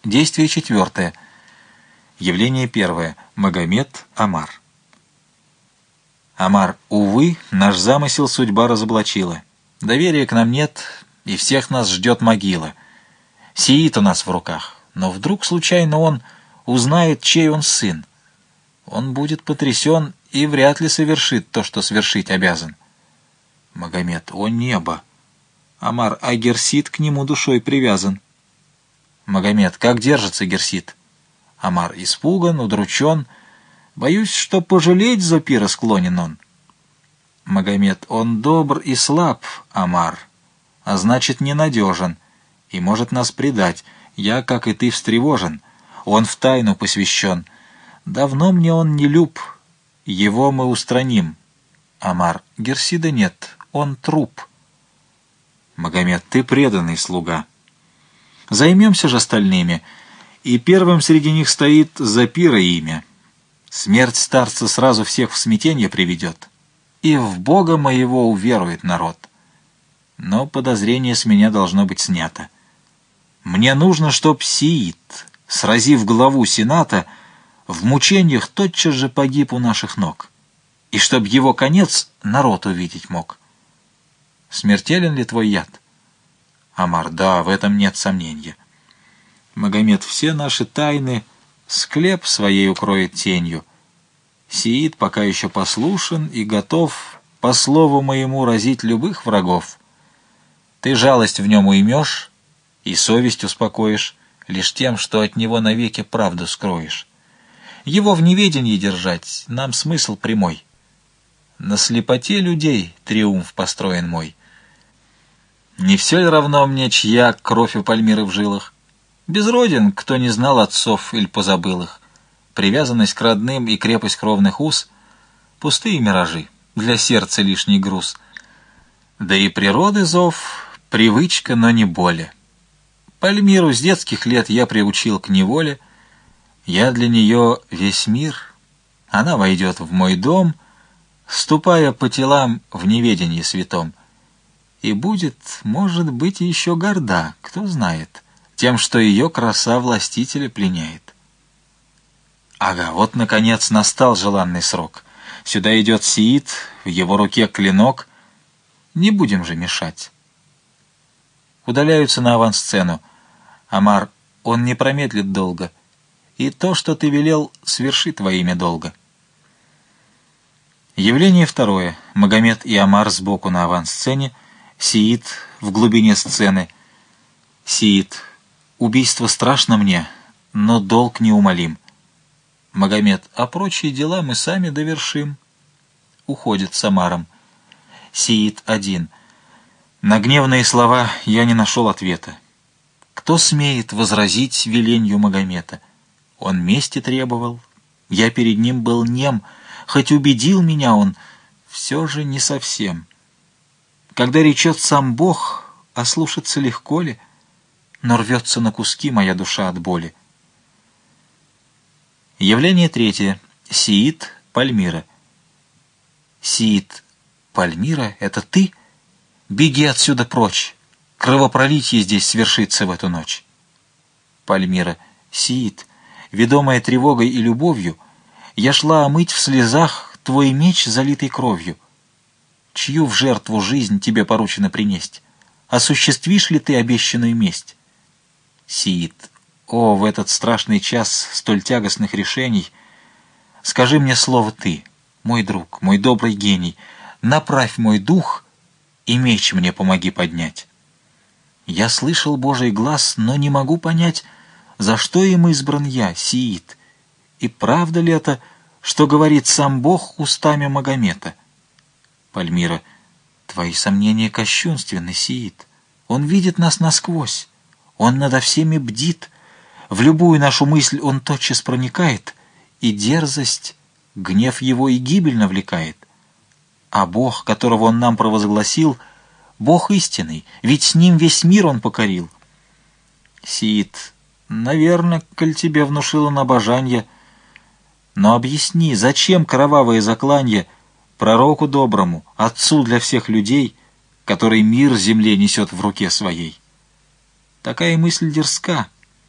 Действие четвертое. Явление первое. Магомед Омар. Омар, увы, наш замысел судьба разоблачила. Доверия к нам нет, и всех нас ждет могила. Сиит у нас в руках, но вдруг случайно он узнает, чей он сын. Он будет потрясен и вряд ли совершит то, что свершить обязан. Магомед, о небо! Омар, а Герсит к нему душой привязан. Магомед, как держится Герсит? Омар, испуган, удручен. Боюсь, что пожалеть Зопира склонен он. Магомед, он добр и слаб, Омар, а значит ненадежен, и может нас предать. Я, как и ты, встревожен. Он в тайну посвящен. Давно мне он не люб. Его мы устраним. Омар, Герсида нет, он труп. Магомед, ты преданный слуга. Займемся же остальными, и первым среди них стоит Зопира имя. Смерть старца сразу всех в смятенье приведет, и в Бога моего уверует народ. Но подозрение с меня должно быть снято. Мне нужно, чтоб Сиит, сразив главу Сената, в мучениях тотчас же погиб у наших ног, и чтоб его конец народ увидеть мог. Смертелен ли твой яд? Омар, да, в этом нет сомнения. Магомед, все наши тайны склеп своей укроет тенью. Сиит пока еще послушен и готов по слову моему разить любых врагов. Ты жалость в нем уймешь и совесть успокоишь лишь тем, что от него навеки правду скроешь. Его в неведении держать нам смысл прямой. На слепоте людей триумф построен мой. Не все ли равно мне, чья кровь у Пальмиры в жилах? Безроден, кто не знал отцов или позабыл их. Привязанность к родным и крепость кровных уз — пустые миражи, для сердца лишний груз. Да и природы зов — привычка, но не более. Пальмиру с детских лет я приучил к неволе. Я для нее весь мир. Она войдет в мой дом, ступая по телам в неведении святом. И будет, может быть, еще горда, кто знает, тем, что ее краса властителя пленяет. Ага, вот, наконец, настал желанный срок. Сюда идет Сиит, в его руке клинок. Не будем же мешать. Удаляются на авансцену. Омар, он не промедлит долго, и то, что ты велел, свершит во имя долга. Явление второе. Магомед и Омар сбоку на авансцене, Сиит в глубине сцены. Сиит, убийство страшно мне, но долг неумолим. Магомед, а прочие дела мы сами довершим. Уходит с Омаром. Сиит один. На гневные слова я не нашел ответа. Кто смеет возразить веленью Магомета? Он мести требовал, я перед ним был нем, хоть убедил меня он, все же не совсем. Когда речет сам Бог, ослушаться легко ли, но рвется на куски моя душа от боли. Явление третье. Сиит, Пальмира. Сиит, Пальмира, это ты? Беги отсюда прочь. Кровопролитие здесь свершится в эту ночь. Пальмира. Сиит, ведомая тревогой и любовью, я шла омыть в слезах твой меч, залитый кровью. Чью в жертву жизнь тебе поручено принесть? Осуществишь ли ты обещанную месть? Сиит. О, в этот страшный час столь тягостных решений, скажи мне слово ты, мой друг, мой добрый гений, направь мой дух и меч мне помоги поднять. Я слышал Божий глас, но не могу понять, за что им избран я, Сиит, и правда ли это, что говорит сам Бог устами Магомета? Пальмира. Твои сомнения кощунственны, Сиит. Он видит нас насквозь, он надо всеми бдит, в любую нашу мысль он тотчас проникает, и дерзость, гнев его и гибель навлекает. А Бог, которого он нам провозгласил, Бог истинный, ведь с ним весь мир он покорил. Сиит. Наверно, коль тебе внушило он обожанье, но объясни, зачем кровавое закланье пророку доброму, отцу для всех людей, который мир земле несет в руке своей? Такая мысль дерзка.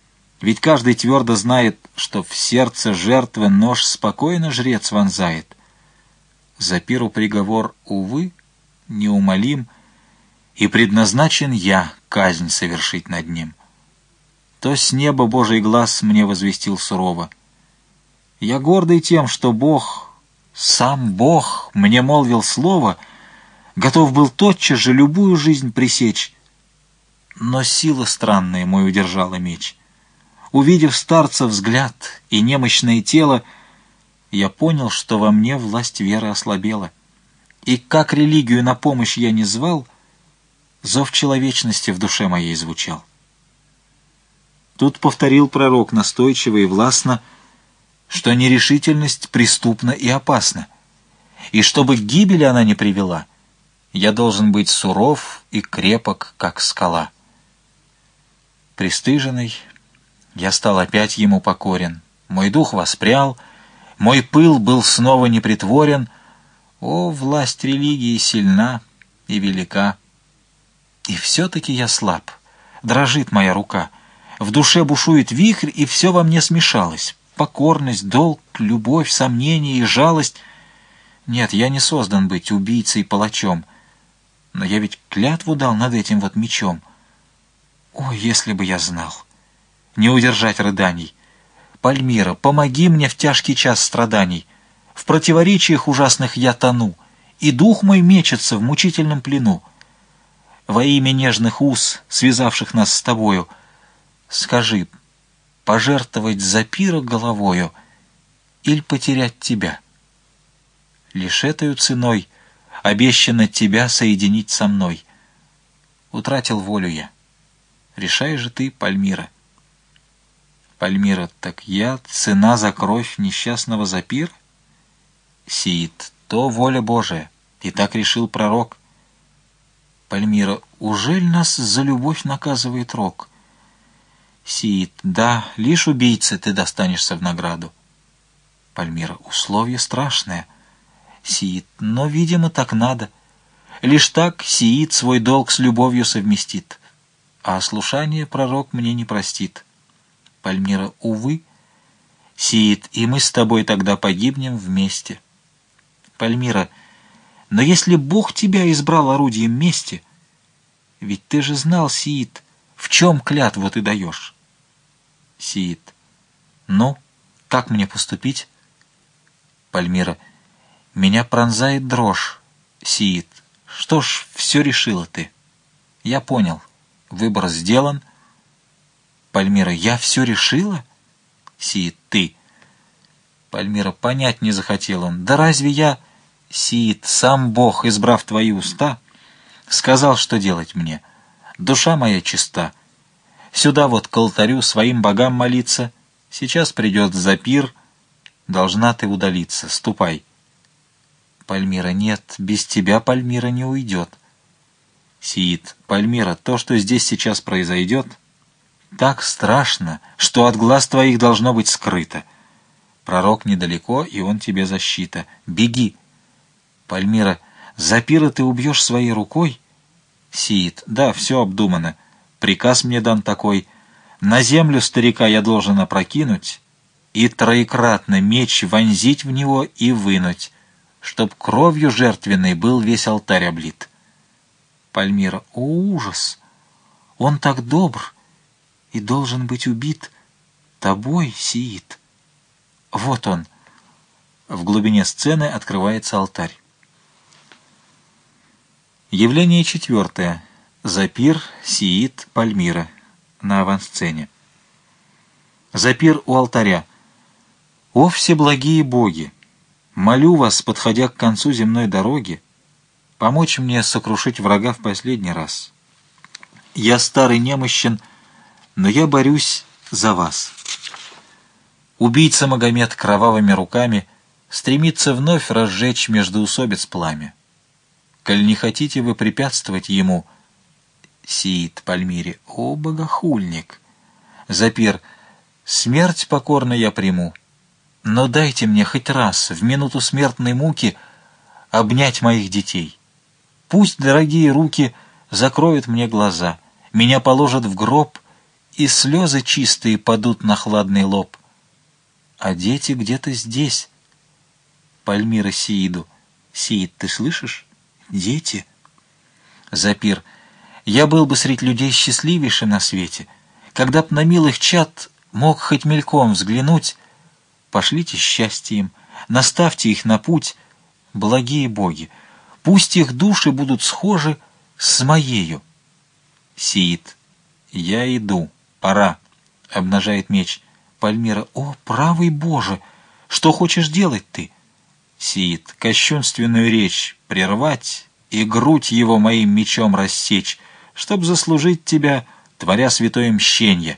Ведь каждый твердо знает, что в сердце жертвы нож спокойно жрец вонзает. Запиру приговор, увы, неумолим, и предназначен я казнь совершить над ним. То с неба Божий глаз мне возвестил сурово. Я гордый тем, что Бог, сам Бог, мне молвил слово, готов был тотчас же любую жизнь пресечь. Но сила странная мой удержала меч. Увидев старца взгляд и немощное тело, я понял, что во мне власть веры ослабела. И как религию на помощь я не звал, зов человечности в душе моей звучал. Тут повторил пророк настойчиво и властно, что нерешительность преступна и опасна, и чтобы к гибели она не привела, я должен быть суров и крепок, как скала. Пристыженный, я стал опять ему покорен, мой дух воспрял, мой пыл был снова непритворен. О, власть религии сильна и велика! И все-таки я слаб, дрожит моя рука, в душе бушует вихрь, и все во мне смешалось. Покорность, долг, любовь, сомнение и жалость. Нет, я не создан быть убийцей и палачом, но я ведь клятву дал над этим вот мечом. О, если бы я знал! Не удержать рыданий. Пальмира, помоги мне в тяжкий час страданий. В противоречиях ужасных я тону, и дух мой мечется в мучительном плену. Во имя нежных уз, связавших нас с тобою, скажи, пожертвовать Запира головою или потерять тебя? Лишь этою ценой обещано тебя соединить со мной. Утратил волю я. Решай же ты, Пальмира. Пальмира, так я цена за кровь несчастного Запира? Сиит, то воля Божия, и так решил пророк. Пальмира, ужель нас за любовь наказывает рок? Сиит, да, лишь убийце ты достанешься в награду. Пальмира, условие страшное. Сиит, но, видимо, так надо. Лишь так Сиит свой долг с любовью совместит, а ослушание пророк мне не простит. Пальмира, увы, Сиит, и мы с тобой тогда погибнем вместе. Пальмира, но если Бог тебя избрал орудием мести, ведь ты же знал, Сиит, в чем клятву ты даешь? Сиит, ну, как мне поступить? Пальмира, меня пронзает дрожь. Сиит, что ж, все решила ты. Я понял, выбор сделан. Пальмира, я все решила? Сиит, ты. Пальмира, понять не захотел он. Да разве я... Сиит, сам Бог, избрав твои уста, сказал, что делать мне. Душа моя чиста. Сюда вот к алтарю своим богам молиться. Сейчас придет Запир. Должна ты удалиться. Ступай. Пальмира, нет, без тебя Пальмира не уйдет. Сиит, Пальмира, то, что здесь сейчас произойдет, так страшно, что от глаз твоих должно быть скрыто. Пророк недалеко, и он тебе защита. Беги. Пальмира, Запира ты убьешь своей рукой? Сиит, да, все обдумано. Приказ мне дан такой. На землю старика я должен опрокинуть и троекратно меч вонзить в него и вынуть, чтоб кровью жертвенной был весь алтарь облит. Пальмира, о ужас! Он так добр и должен быть убит тобой, Сиит. Вот он. В глубине сцены открывается алтарь. Явление 4. Запир, Сиит, Пальмира. На авансцене. Запир у алтаря. «О, всеблагие боги! Молю вас, подходя к концу земной дороги, помочь мне сокрушить врага в последний раз. Я старый немощен, но я борюсь за вас». Убийца Магомед кровавыми руками стремится вновь разжечь междоусобиц пламя. Коль не хотите вы препятствовать ему, Сиит, Пальмире, о, богохульник! Запир, смерть покорно я приму, но дайте мне хоть раз в минуту смертной муки обнять моих детей. Пусть дорогие руки закроют мне глаза, меня положат в гроб и слезы чистые падут на хладный лоб. А дети где-то здесь. Пальмира Сииду. Сиид, ты слышишь? Дети. Запир. Я был бы средь людей счастливейшим на свете, когда б на милых чад мог хоть мельком взглянуть. Пошлите счастье им, наставьте их на путь, благие боги. Пусть их души будут схожи с моею. Сиид. Я иду. Пора. Обнажает меч. Пальмира. О, правый Боже! Что хочешь делать ты? Сиид. Кощунственную речь прервать и грудь его моим мечом рассечь, чтоб заслужить тебя, творя святое мщенье.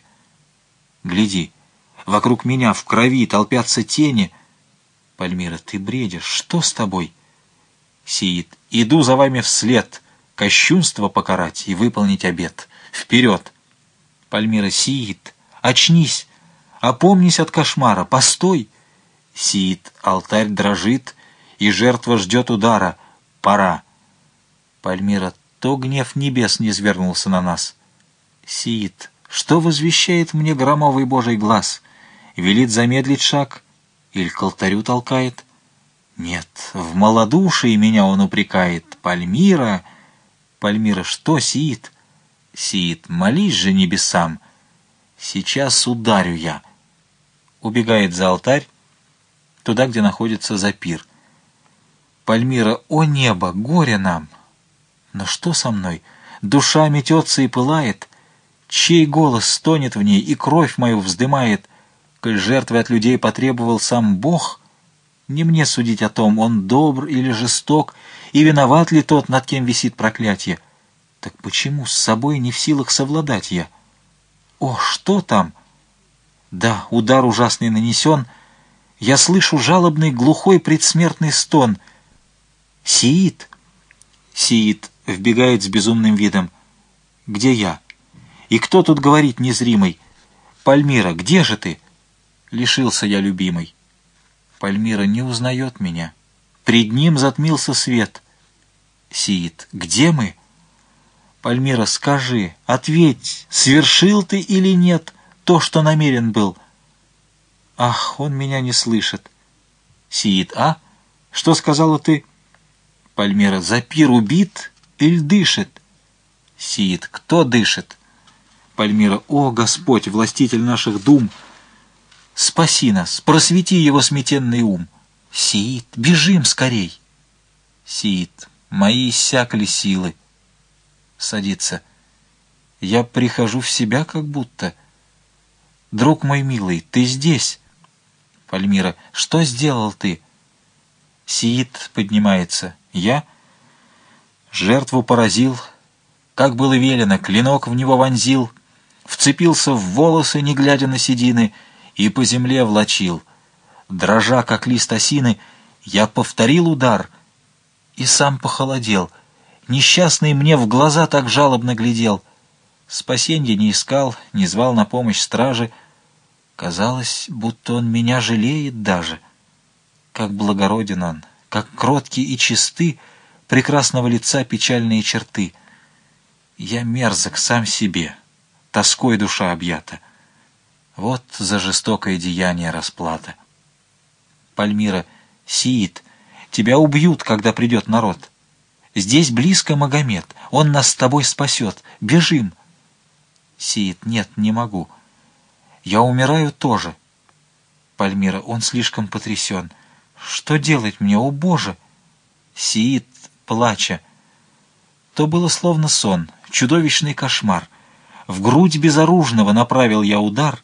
Гляди, вокруг меня в крови толпятся тени. Пальмира. Ты бредишь. Что с тобой? Сиид. Иду за вами вслед, кощунство покарать и выполнить обет. Вперед! Пальмира. Сиид, очнись, опомнись от кошмара, постой! Сиид. Алтарь дрожит, и жертва ждет удара. Пора. Пальмира. То гнев небес низвергнулся на нас. Сиид. Что возвещает мне громовый Божий глаз? Велит замедлить шаг или к алтарю толкает? Нет, в малодушии меня он упрекает. Пальмира. Пальмира. Что, Сиид? Сиид. Молись же небесам. Сейчас ударю я. Убегает за алтарь, туда, где находится Запир. Пальмира. О небо, горе нам! Но что со мной? Душа метется и пылает. Чей голос стонет в ней и кровь мою вздымает? Коль жертвы от людей потребовал сам Бог, не мне судить о том, он добр или жесток, и виноват ли тот, над кем висит проклятие. Так почему с собой не в силах совладать я? О, что там? Да, удар ужасный нанесен. Я слышу жалобный глухой предсмертный стон. Сиид! Сиид вбегает с безумным видом. Где я? И кто тут говорит незримый? Пальмира, где же ты? Лишился я любимой. Пальмира не узнает меня. Пред ним затмился свет. Сиид, где мы? Пальмира, скажи, ответь, свершил ты или нет то, что намерен был? Ах, он меня не слышит. Сиид, а? Что сказала ты? Пальмира, Запир убит или дышит? Сиид, кто дышит? Пальмира, о, Господь, властитель наших дум, спаси нас, просвети его сметенный ум. Сиид, бежим скорей. Сиид, мои иссякли силы. Садится. Я прихожу в себя как будто. Друг мой милый, ты здесь? Пальмира, что сделал ты? Сиид поднимается. Я жертву поразил, как было велено, клинок в него вонзил, вцепился в волосы, не глядя на седины, и по земле влачил. Дрожа, как лист осины, я повторил удар и сам похолодел. Несчастный мне в глаза так жалобно глядел. Спасенья не искал, не звал на помощь стражи. Казалось, будто он меня жалеет даже. Как благороден он, как кротки и чисты, прекрасного лица печальные черты. Я мерзок сам себе, тоской душа объята. Вот за жестокое деяние расплата. Пальмира, Сиид, тебя убьют, когда придет народ. Здесь близко Магомед, он нас с тобой спасет. Бежим. Сиид, нет, не могу. Я умираю тоже. Пальмира, он слишком потрясен. Что делать мне, о Боже? Сиид, плача. То было словно сон, чудовищный кошмар. В грудь безоружного направил я удар,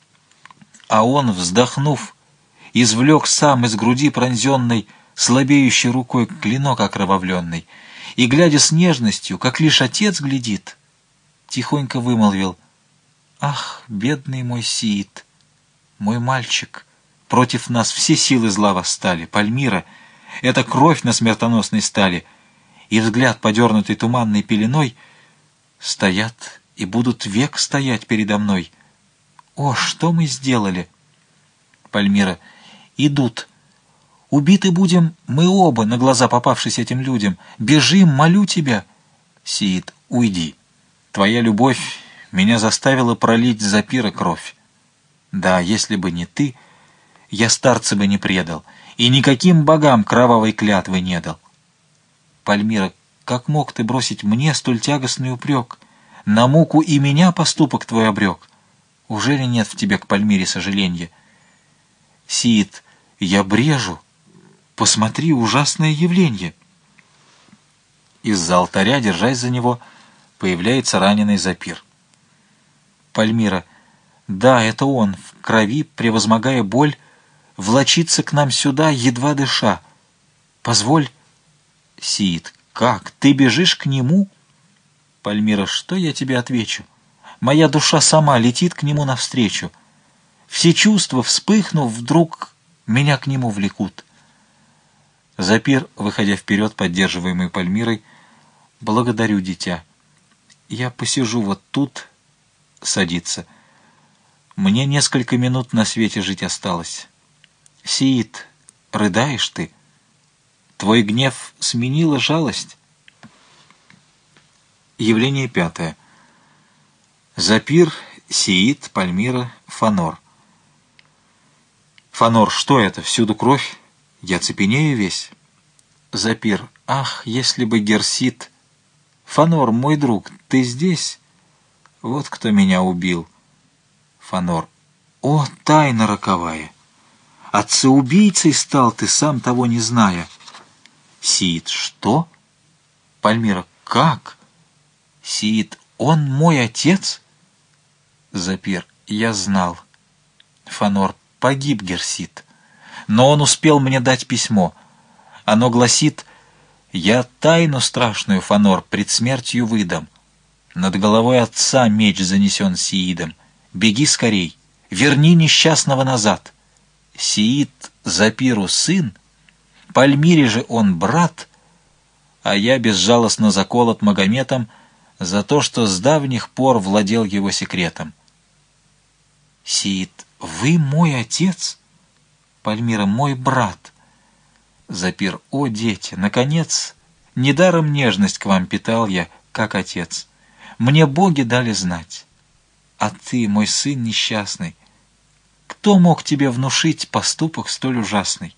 а он, вздохнув, извлек сам из груди пронзенной, слабеющей рукой клинок окровавленный, и, глядя с нежностью, как лишь отец глядит, тихонько вымолвил: «Ах, бедный мой Сиид, мой мальчик, против нас все силы зла восстали, Пальмира, это кровь на смертоносной стали, и взгляд, подернутый туманной пеленой, стоят и будут век стоять передо мной. О, что мы сделали?» Пальмира, идут. Убиты будем мы оба, на глаза попавшись этим людям. Бежим, молю тебя. Сиид, уйди. Твоя любовь меня заставила пролить Запира кровь. Да, если бы не ты, я старца бы не предал, и никаким богам кровавой клятвы не дал. Пальмира, как мог ты бросить мне столь тягостный упрек? На муку и меня поступок твой обрек. Ужели нет в тебе к Пальмире сожаленья? Сиит, я брежу. Посмотри, ужасное явление. Из-за алтаря, держась за него, появляется раненый Запир. Пальмира, да, это он, в крови, превозмогая боль, влочится к нам сюда, едва дыша. Позволь. Сиит, как, ты бежишь к нему? Пальмира, что я тебе отвечу? Моя душа сама летит к нему навстречу. Все чувства, вспыхнув, вдруг меня к нему влекут. Запир, выходя вперед, поддерживаемый Пальмирой, благодарю, дитя. Я посижу вот тут, садится. Мне несколько минут на свете жить осталось. Сиит, рыдаешь ты? Твой гнев сменила жалость? Явление 5. Запир, Сиит, Пальмира, Фанор. Фанор, что это? Всюду кровь? Я цепенею весь. Запир, ах, если бы Герсит... Фанор, мой друг, ты здесь? Вот кто меня убил. Фанор, о, тайна роковая! Отцеубийцей стал ты, сам того не зная. Сиит, что? Пальмира, как? Сиит, он мой отец? Запир, я знал. Фанор, погиб Герсит. Но он успел мне дать письмо. Оно гласит: «Я тайну страшную, Фанор, пред смертью выдам. Над головой отца меч занесен Сиидом. Беги скорей, верни несчастного назад. Сиид Запиру сын, Пальмире же он брат, а я безжалостно заколот Магометом за то, что с давних пор владел его секретом». Сиид, вы мой отец? Пальмира, мой брат. Запир, о, дети, наконец, недаром нежность к вам питал я, как отец. Мне боги дали знать. А ты, мой сын несчастный, кто мог тебе внушить поступок столь ужасный?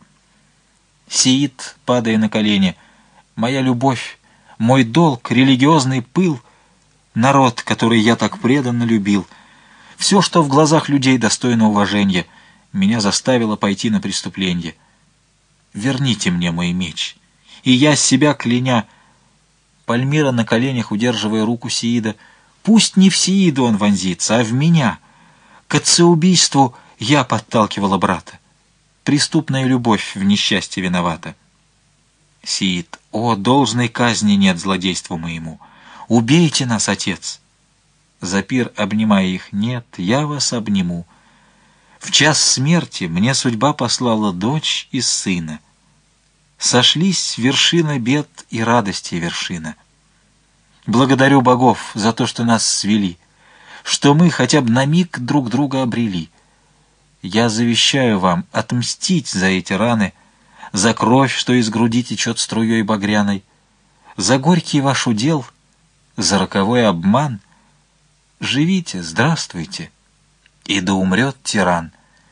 Сиит, падая на колени, моя любовь, мой долг, религиозный пыл, народ, который я так преданно любил, все, что в глазах людей достойно уважения, меня заставило пойти на преступление. Верните мне мой меч. И я, себя кляня... Пальмира на коленях, удерживая руку Сиида, пусть не в Сиида он вонзится, а в меня. К отцеубийству я подталкивала брата. Преступная любовь в несчастье виновата. Сиид, о, должной казни нет злодейству моему. Убейте нас, отец. Запир, обнимая их, нет, я вас обниму. В час смерти мне судьба послала дочь и сына. Сошлись вершина бед и радости вершина. Благодарю богов за то, что нас свели, что мы хотя бы на миг друг друга обрели. Я завещаю вам отмстить за эти раны, за кровь, что из груди течет струей багряной, за горький ваш удел, за роковой обман. Живите, здравствуйте, и да умрет тиран.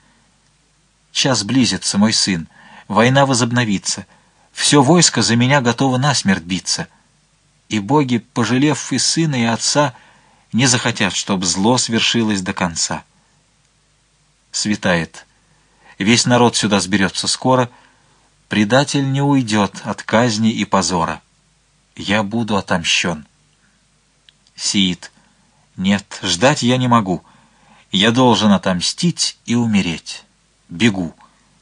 Час близится, мой сын, война возобновится, все войско за меня готово насмерть биться, и боги, пожалев и сына, и отца, не захотят, чтоб зло свершилось до конца. Светает, весь народ сюда сберется скоро, предатель не уйдет от казни и позора. Я буду отомщен. Сиит, нет, ждать я не могу, я должен отомстить и умереть. Бегу.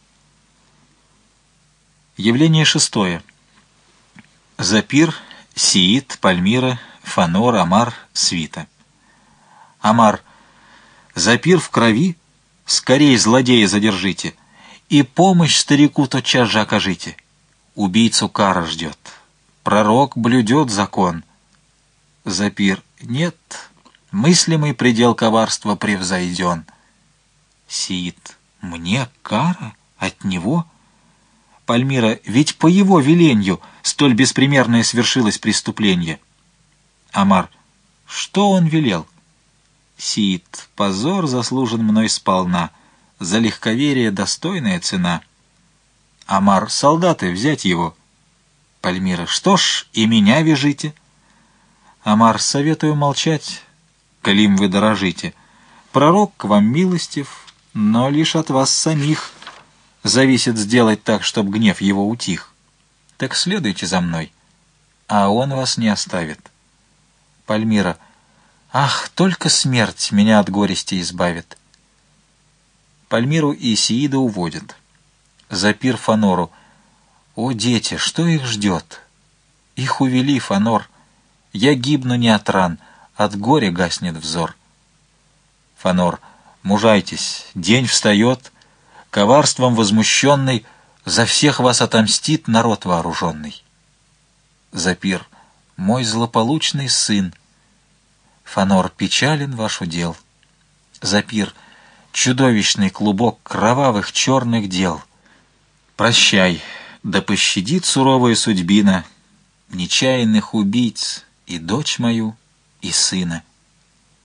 Явление 6. Запир, Сиит, Пальмира, Фанор, Амар, свита. Амар, Запир в крови, скорей злодея задержите, и помощь старику тотчас же окажите. Убийцу кара ждет, пророк блюдет закон. Запир, нет, мыслимый предел коварства превзойден. Сиит, мне кара? От него? Пальмира, ведь по его веленью столь беспримерное свершилось преступление. Амар, что он велел? Сиит, позор заслужен мной сполна, за легковерие достойная цена. Амар, солдаты, взять его. Пальмира, что ж, и меня вяжите. Амар, советую молчать, коли им вы дорожите. Пророк к вам милостив, но лишь от вас самих зависит сделать так, чтоб гнев его утих. Так следуйте за мной, а он вас не оставит. Пальмира, ах, только смерть меня от горести избавит. Пальмиру и Сиида уводят. Запир Фанору, о, дети, что их ждет? Их увели, Фанор. Я гибну не от ран, от горя гаснет взор. Фанор, мужайтесь, день встает, коварством возмущенный за всех вас отомстит народ вооруженный. Запир, мой злополучный сын. Фанор, печален ваш удел. Запир, чудовищный клубок кровавых черных дел. Прощай, да пощадит суровая судьбина нечаянных убийц и дочь мою, и сына.